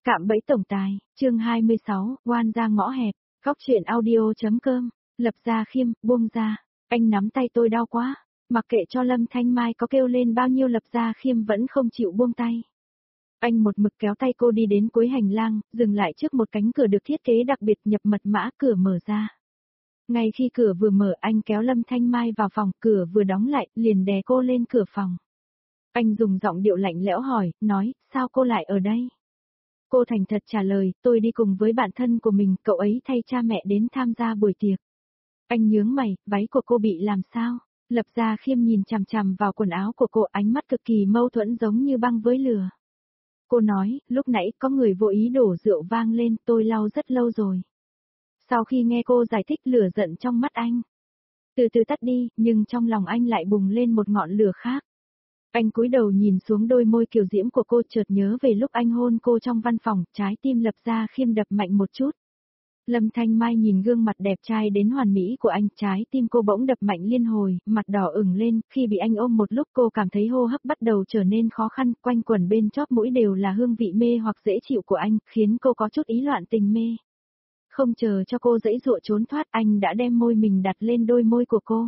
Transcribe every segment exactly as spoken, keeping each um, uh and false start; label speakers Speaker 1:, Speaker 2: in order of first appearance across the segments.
Speaker 1: Cạm bẫy tổng tài, chương hai mươi sáu, oan ra ngõ hẹp, góc truyện audio.com, Lập Gia Khiêm, buông ra, anh nắm tay tôi đau quá, mặc kệ cho Lâm Thanh Mai có kêu lên bao nhiêu Lập Gia Khiêm vẫn không chịu buông tay. Anh một mực kéo tay cô đi đến cuối hành lang, dừng lại trước một cánh cửa được thiết kế đặc biệt nhập mật mã, cửa mở ra. Ngay khi cửa vừa mở anh kéo Lâm Thanh Mai vào phòng, cửa vừa đóng lại, liền đè cô lên cửa phòng. Anh dùng giọng điệu lạnh lẽo hỏi, nói, sao cô lại ở đây? Cô thành thật trả lời, tôi đi cùng với bạn thân của mình, cậu ấy thay cha mẹ đến tham gia buổi tiệc. Anh nhướng mày, váy của cô bị làm sao? Lập Gia Khiêm nhìn chằm chằm vào quần áo của cô, ánh mắt cực kỳ mâu thuẫn giống như băng với lửa. Cô nói, lúc nãy có người vô ý đổ rượu vang lên, tôi lau rất lâu rồi. Sau khi nghe cô giải thích, lửa giận trong mắt anh từ từ tắt đi, nhưng trong lòng anh lại bùng lên một ngọn lửa khác. Anh cúi đầu nhìn xuống đôi môi kiều diễm của cô, chợt nhớ về lúc anh hôn cô trong văn phòng, trái tim Lập Gia Khiêm đập mạnh một chút. Lâm Thanh Mai nhìn gương mặt đẹp trai đến hoàn mỹ của anh, trái tim cô bỗng đập mạnh liên hồi, mặt đỏ ửng lên, khi bị anh ôm một lúc cô cảm thấy hô hấp bắt đầu trở nên khó khăn, quanh quẩn bên chóp mũi đều là hương vị mê hoặc dễ chịu của anh, khiến cô có chút ý loạn tình mê. Không chờ cho cô giãy giụa trốn thoát, anh đã đem môi mình đặt lên đôi môi của cô.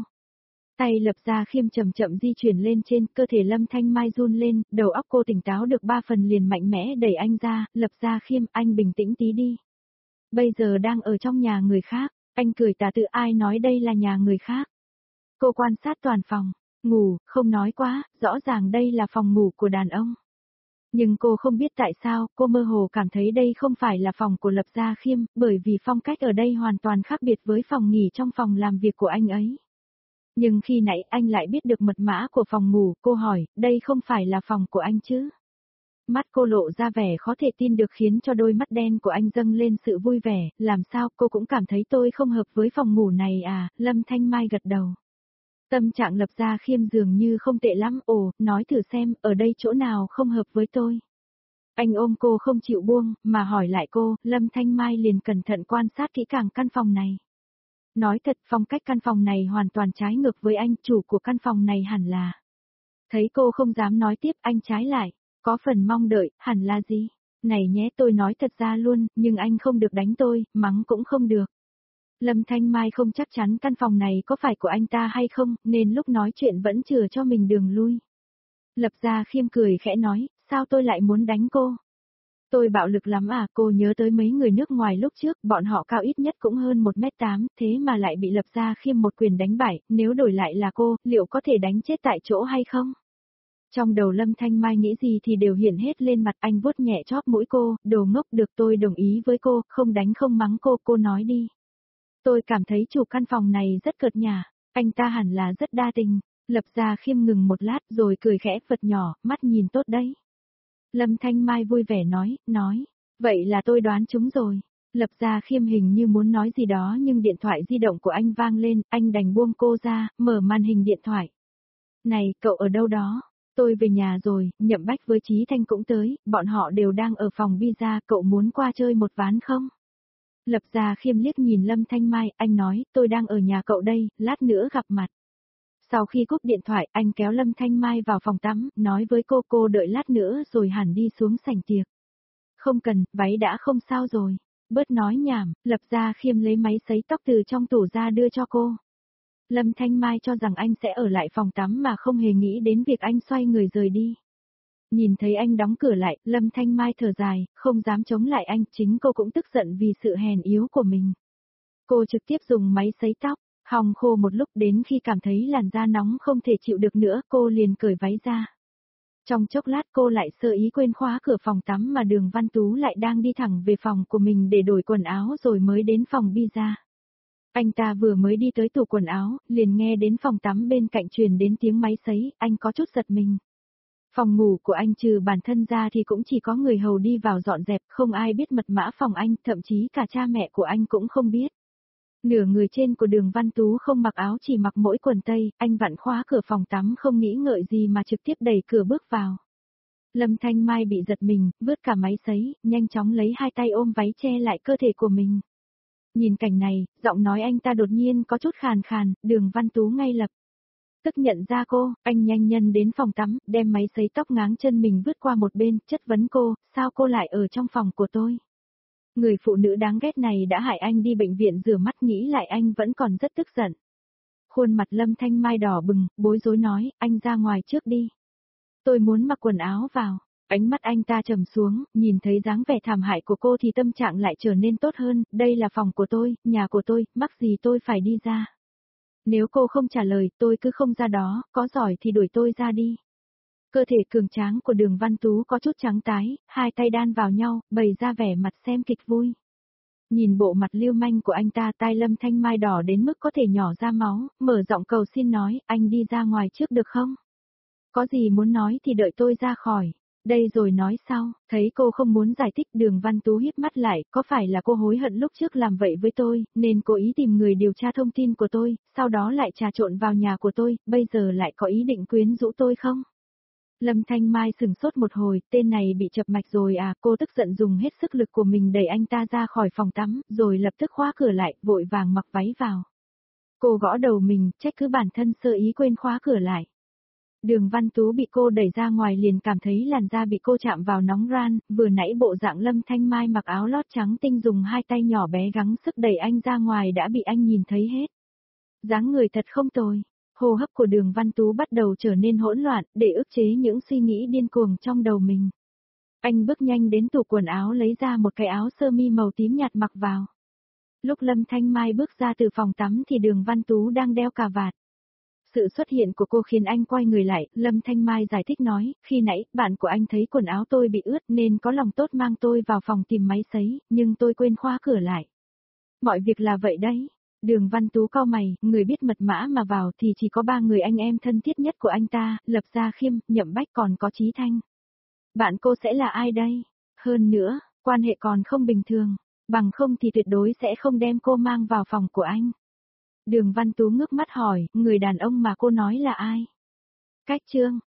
Speaker 1: Tay Lập Gia Khiêm chậm chậm di chuyển lên trên, cơ thể Lâm Thanh Mai run lên, đầu óc cô tỉnh táo được ba phần liền mạnh mẽ đẩy anh ra, Lập Gia Khiêm, anh bình tĩnh tí đi. Bây giờ đang ở trong nhà người khác, anh cười tà tự, ai nói đây là nhà người khác. Cô quan sát toàn phòng, ngủ, không nói quá, rõ ràng đây là phòng ngủ của đàn ông. Nhưng cô không biết tại sao, cô mơ hồ cảm thấy đây không phải là phòng của Lập Gia Khiêm, bởi vì phong cách ở đây hoàn toàn khác biệt với phòng nghỉ trong phòng làm việc của anh ấy. Nhưng khi nãy anh lại biết được mật mã của phòng ngủ, cô hỏi, đây không phải là phòng của anh chứ? Mắt cô lộ ra vẻ khó thể tin được khiến cho đôi mắt đen của anh dâng lên sự vui vẻ, làm sao cô cũng cảm thấy tôi không hợp với phòng ngủ này à, Lâm Thanh Mai gật đầu. Tâm trạng Lập Gia Khiêm dường như không tệ lắm, ồ, nói thử xem, ở đây chỗ nào không hợp với tôi. Anh ôm cô không chịu buông, mà hỏi lại cô, Lâm Thanh Mai liền cẩn thận quan sát kỹ càng căn phòng này. Nói thật, phong cách căn phòng này hoàn toàn trái ngược với anh, chủ của căn phòng này hẳn là. Thấy cô không dám nói tiếp, anh trái lại, có phần mong đợi, hẳn là gì? Này nhé, tôi nói thật ra luôn, nhưng anh không được đánh tôi, mắng cũng không được. Lâm Thanh Mai không chắc chắn căn phòng này có phải của anh ta hay không, nên lúc nói chuyện vẫn chừa cho mình đường lui. Lập Gia Khiêm cười khẽ nói, sao tôi lại muốn đánh cô? Tôi bạo lực lắm à, cô nhớ tới mấy người nước ngoài lúc trước, bọn họ cao ít nhất cũng hơn một mét tám, thế mà lại bị Lập Gia Khiêm một quyền đánh bại, nếu đổi lại là cô, liệu có thể đánh chết tại chỗ hay không? Trong đầu Lâm Thanh Mai nghĩ gì thì đều hiện hết lên mặt, anh vuốt nhẹ chóp mũi cô, đồ ngốc, được, tôi đồng ý với cô, không đánh không mắng cô, cô nói đi. Tôi cảm thấy chủ căn phòng này rất cợt nhả, anh ta hẳn là rất đa tình. Lập Gia Khiêm ngừng một lát rồi cười khẽ, vật nhỏ, mắt nhìn tốt đấy. Lâm Thanh Mai vui vẻ nói, nói, vậy là tôi đoán trúng rồi. Lập Gia Khiêm hình như muốn nói gì đó nhưng điện thoại di động của anh vang lên, anh đành buông cô ra, mở màn hình điện thoại. Này, cậu ở đâu đó? Tôi về nhà rồi, Nhậm Bách với Chí Thanh cũng tới, bọn họ đều đang ở phòng pizza, cậu muốn qua chơi một ván không? Lập Gia Khiêm liếc nhìn Lâm Thanh Mai, anh nói, tôi đang ở nhà cậu đây, lát nữa gặp mặt. Sau khi cúp điện thoại, anh kéo Lâm Thanh Mai vào phòng tắm, nói với cô, cô đợi lát nữa rồi hẳn đi xuống sảnh tiệc. Không cần, váy đã không sao rồi. Bớt nói nhảm, Lập Gia Khiêm lấy máy sấy tóc từ trong tủ ra đưa cho cô. Lâm Thanh Mai cho rằng anh sẽ ở lại phòng tắm mà không hề nghĩ đến việc anh xoay người rời đi. Nhìn thấy anh đóng cửa lại, Lâm Thanh Mai thở dài, không dám chống lại anh, chính cô cũng tức giận vì sự hèn yếu của mình. Cô trực tiếp dùng máy sấy tóc, hong khô một lúc, đến khi cảm thấy làn da nóng không thể chịu được nữa, cô liền cởi váy ra. Trong chốc lát cô lại sơ ý quên khóa cửa phòng tắm mà Đường Văn Tú lại đang đi thẳng về phòng của mình để đổi quần áo rồi mới đến phòng pizza. Anh ta vừa mới đi tới tủ quần áo, liền nghe đến phòng tắm bên cạnh truyền đến tiếng máy sấy, anh có chút giật mình. Phòng ngủ của anh trừ bản thân ra thì cũng chỉ có người hầu đi vào dọn dẹp, không ai biết mật mã phòng anh, thậm chí cả cha mẹ của anh cũng không biết. Nửa người trên của Đường Văn Tú không mặc áo, chỉ mặc mỗi quần tây, anh vặn khóa cửa phòng tắm không nghĩ ngợi gì mà trực tiếp đẩy cửa bước vào. Lâm Thanh Mai bị giật mình, vứt cả máy sấy, nhanh chóng lấy hai tay ôm váy che lại cơ thể của mình. Nhìn cảnh này, giọng nói anh ta đột nhiên có chút khàn khàn, Đường Văn Tú ngay lập Tức nhận ra cô, anh nhanh nhân đến phòng tắm, đem máy sấy tóc ngáng chân mình vứt qua một bên, chất vấn cô, sao cô lại ở trong phòng của tôi? Người phụ nữ đáng ghét này đã hại anh đi bệnh viện rửa mắt, nghĩ lại anh vẫn còn rất tức giận. Khuôn mặt Lâm Thanh Mai đỏ bừng, bối rối nói, anh ra ngoài trước đi. Tôi muốn mặc quần áo vào. Ánh mắt anh ta trầm xuống, nhìn thấy dáng vẻ thảm hại của cô thì tâm trạng lại trở nên tốt hơn, đây là phòng của tôi, nhà của tôi, mắc gì tôi phải đi ra. Nếu cô không trả lời, tôi cứ không ra đó, có giỏi thì đuổi tôi ra đi. Cơ thể cường tráng của Đường Văn Tú có chút trắng tái, hai tay đan vào nhau, bày ra vẻ mặt xem kịch vui. Nhìn bộ mặt lưu manh của anh ta, tai Lâm Thanh Mai đỏ đến mức có thể nhỏ ra máu, mở giọng cầu xin nói, anh đi ra ngoài trước được không? Có gì muốn nói thì đợi tôi ra khỏi. Đây rồi nói sau, thấy cô không muốn giải thích, Đường Văn Tú híp mắt lại, có phải là cô hối hận lúc trước làm vậy với tôi, nên cố ý tìm người điều tra thông tin của tôi, sau đó lại trà trộn vào nhà của tôi, bây giờ lại có ý định quyến rũ tôi không? Lâm Thanh Mai sừng sốt một hồi, tên này bị chập mạch rồi à, cô tức giận dùng hết sức lực của mình đẩy anh ta ra khỏi phòng tắm, rồi lập tức khóa cửa lại, vội vàng mặc váy vào. Cô gõ đầu mình, trách cứ bản thân sơ ý quên khóa cửa lại. Đường Văn Tú bị cô đẩy ra ngoài liền cảm thấy làn da bị cô chạm vào nóng ran, vừa nãy bộ dạng Lâm Thanh Mai mặc áo lót trắng tinh dùng hai tay nhỏ bé gắng sức đẩy anh ra ngoài đã bị anh nhìn thấy hết. Dáng người thật không tồi. Hô hấp của Đường Văn Tú bắt đầu trở nên hỗn loạn, để ức chế những suy nghĩ điên cuồng trong đầu mình. Anh bước nhanh đến tủ quần áo lấy ra một cái áo sơ mi màu tím nhạt mặc vào. Lúc Lâm Thanh Mai bước ra từ phòng tắm thì Đường Văn Tú đang đeo cà vạt. Sự xuất hiện của cô khiến anh quay người lại, Lâm Thanh Mai giải thích nói, khi nãy, bạn của anh thấy quần áo tôi bị ướt nên có lòng tốt mang tôi vào phòng tìm máy sấy, nhưng tôi quên khóa cửa lại. Mọi việc là vậy đấy. Đường Văn Tú cau mày, người biết mật mã mà vào thì chỉ có ba người anh em thân thiết nhất của anh ta, Lập Gia Khiêm, Nhậm Bách còn có Chí Thanh. Bạn cô sẽ là ai đây? Hơn nữa, quan hệ còn không bình thường, bằng không thì tuyệt đối sẽ không đem cô mang vào phòng của anh. Đường Văn Tú ngước mắt hỏi, người đàn ông mà cô nói là ai? Cách Trương,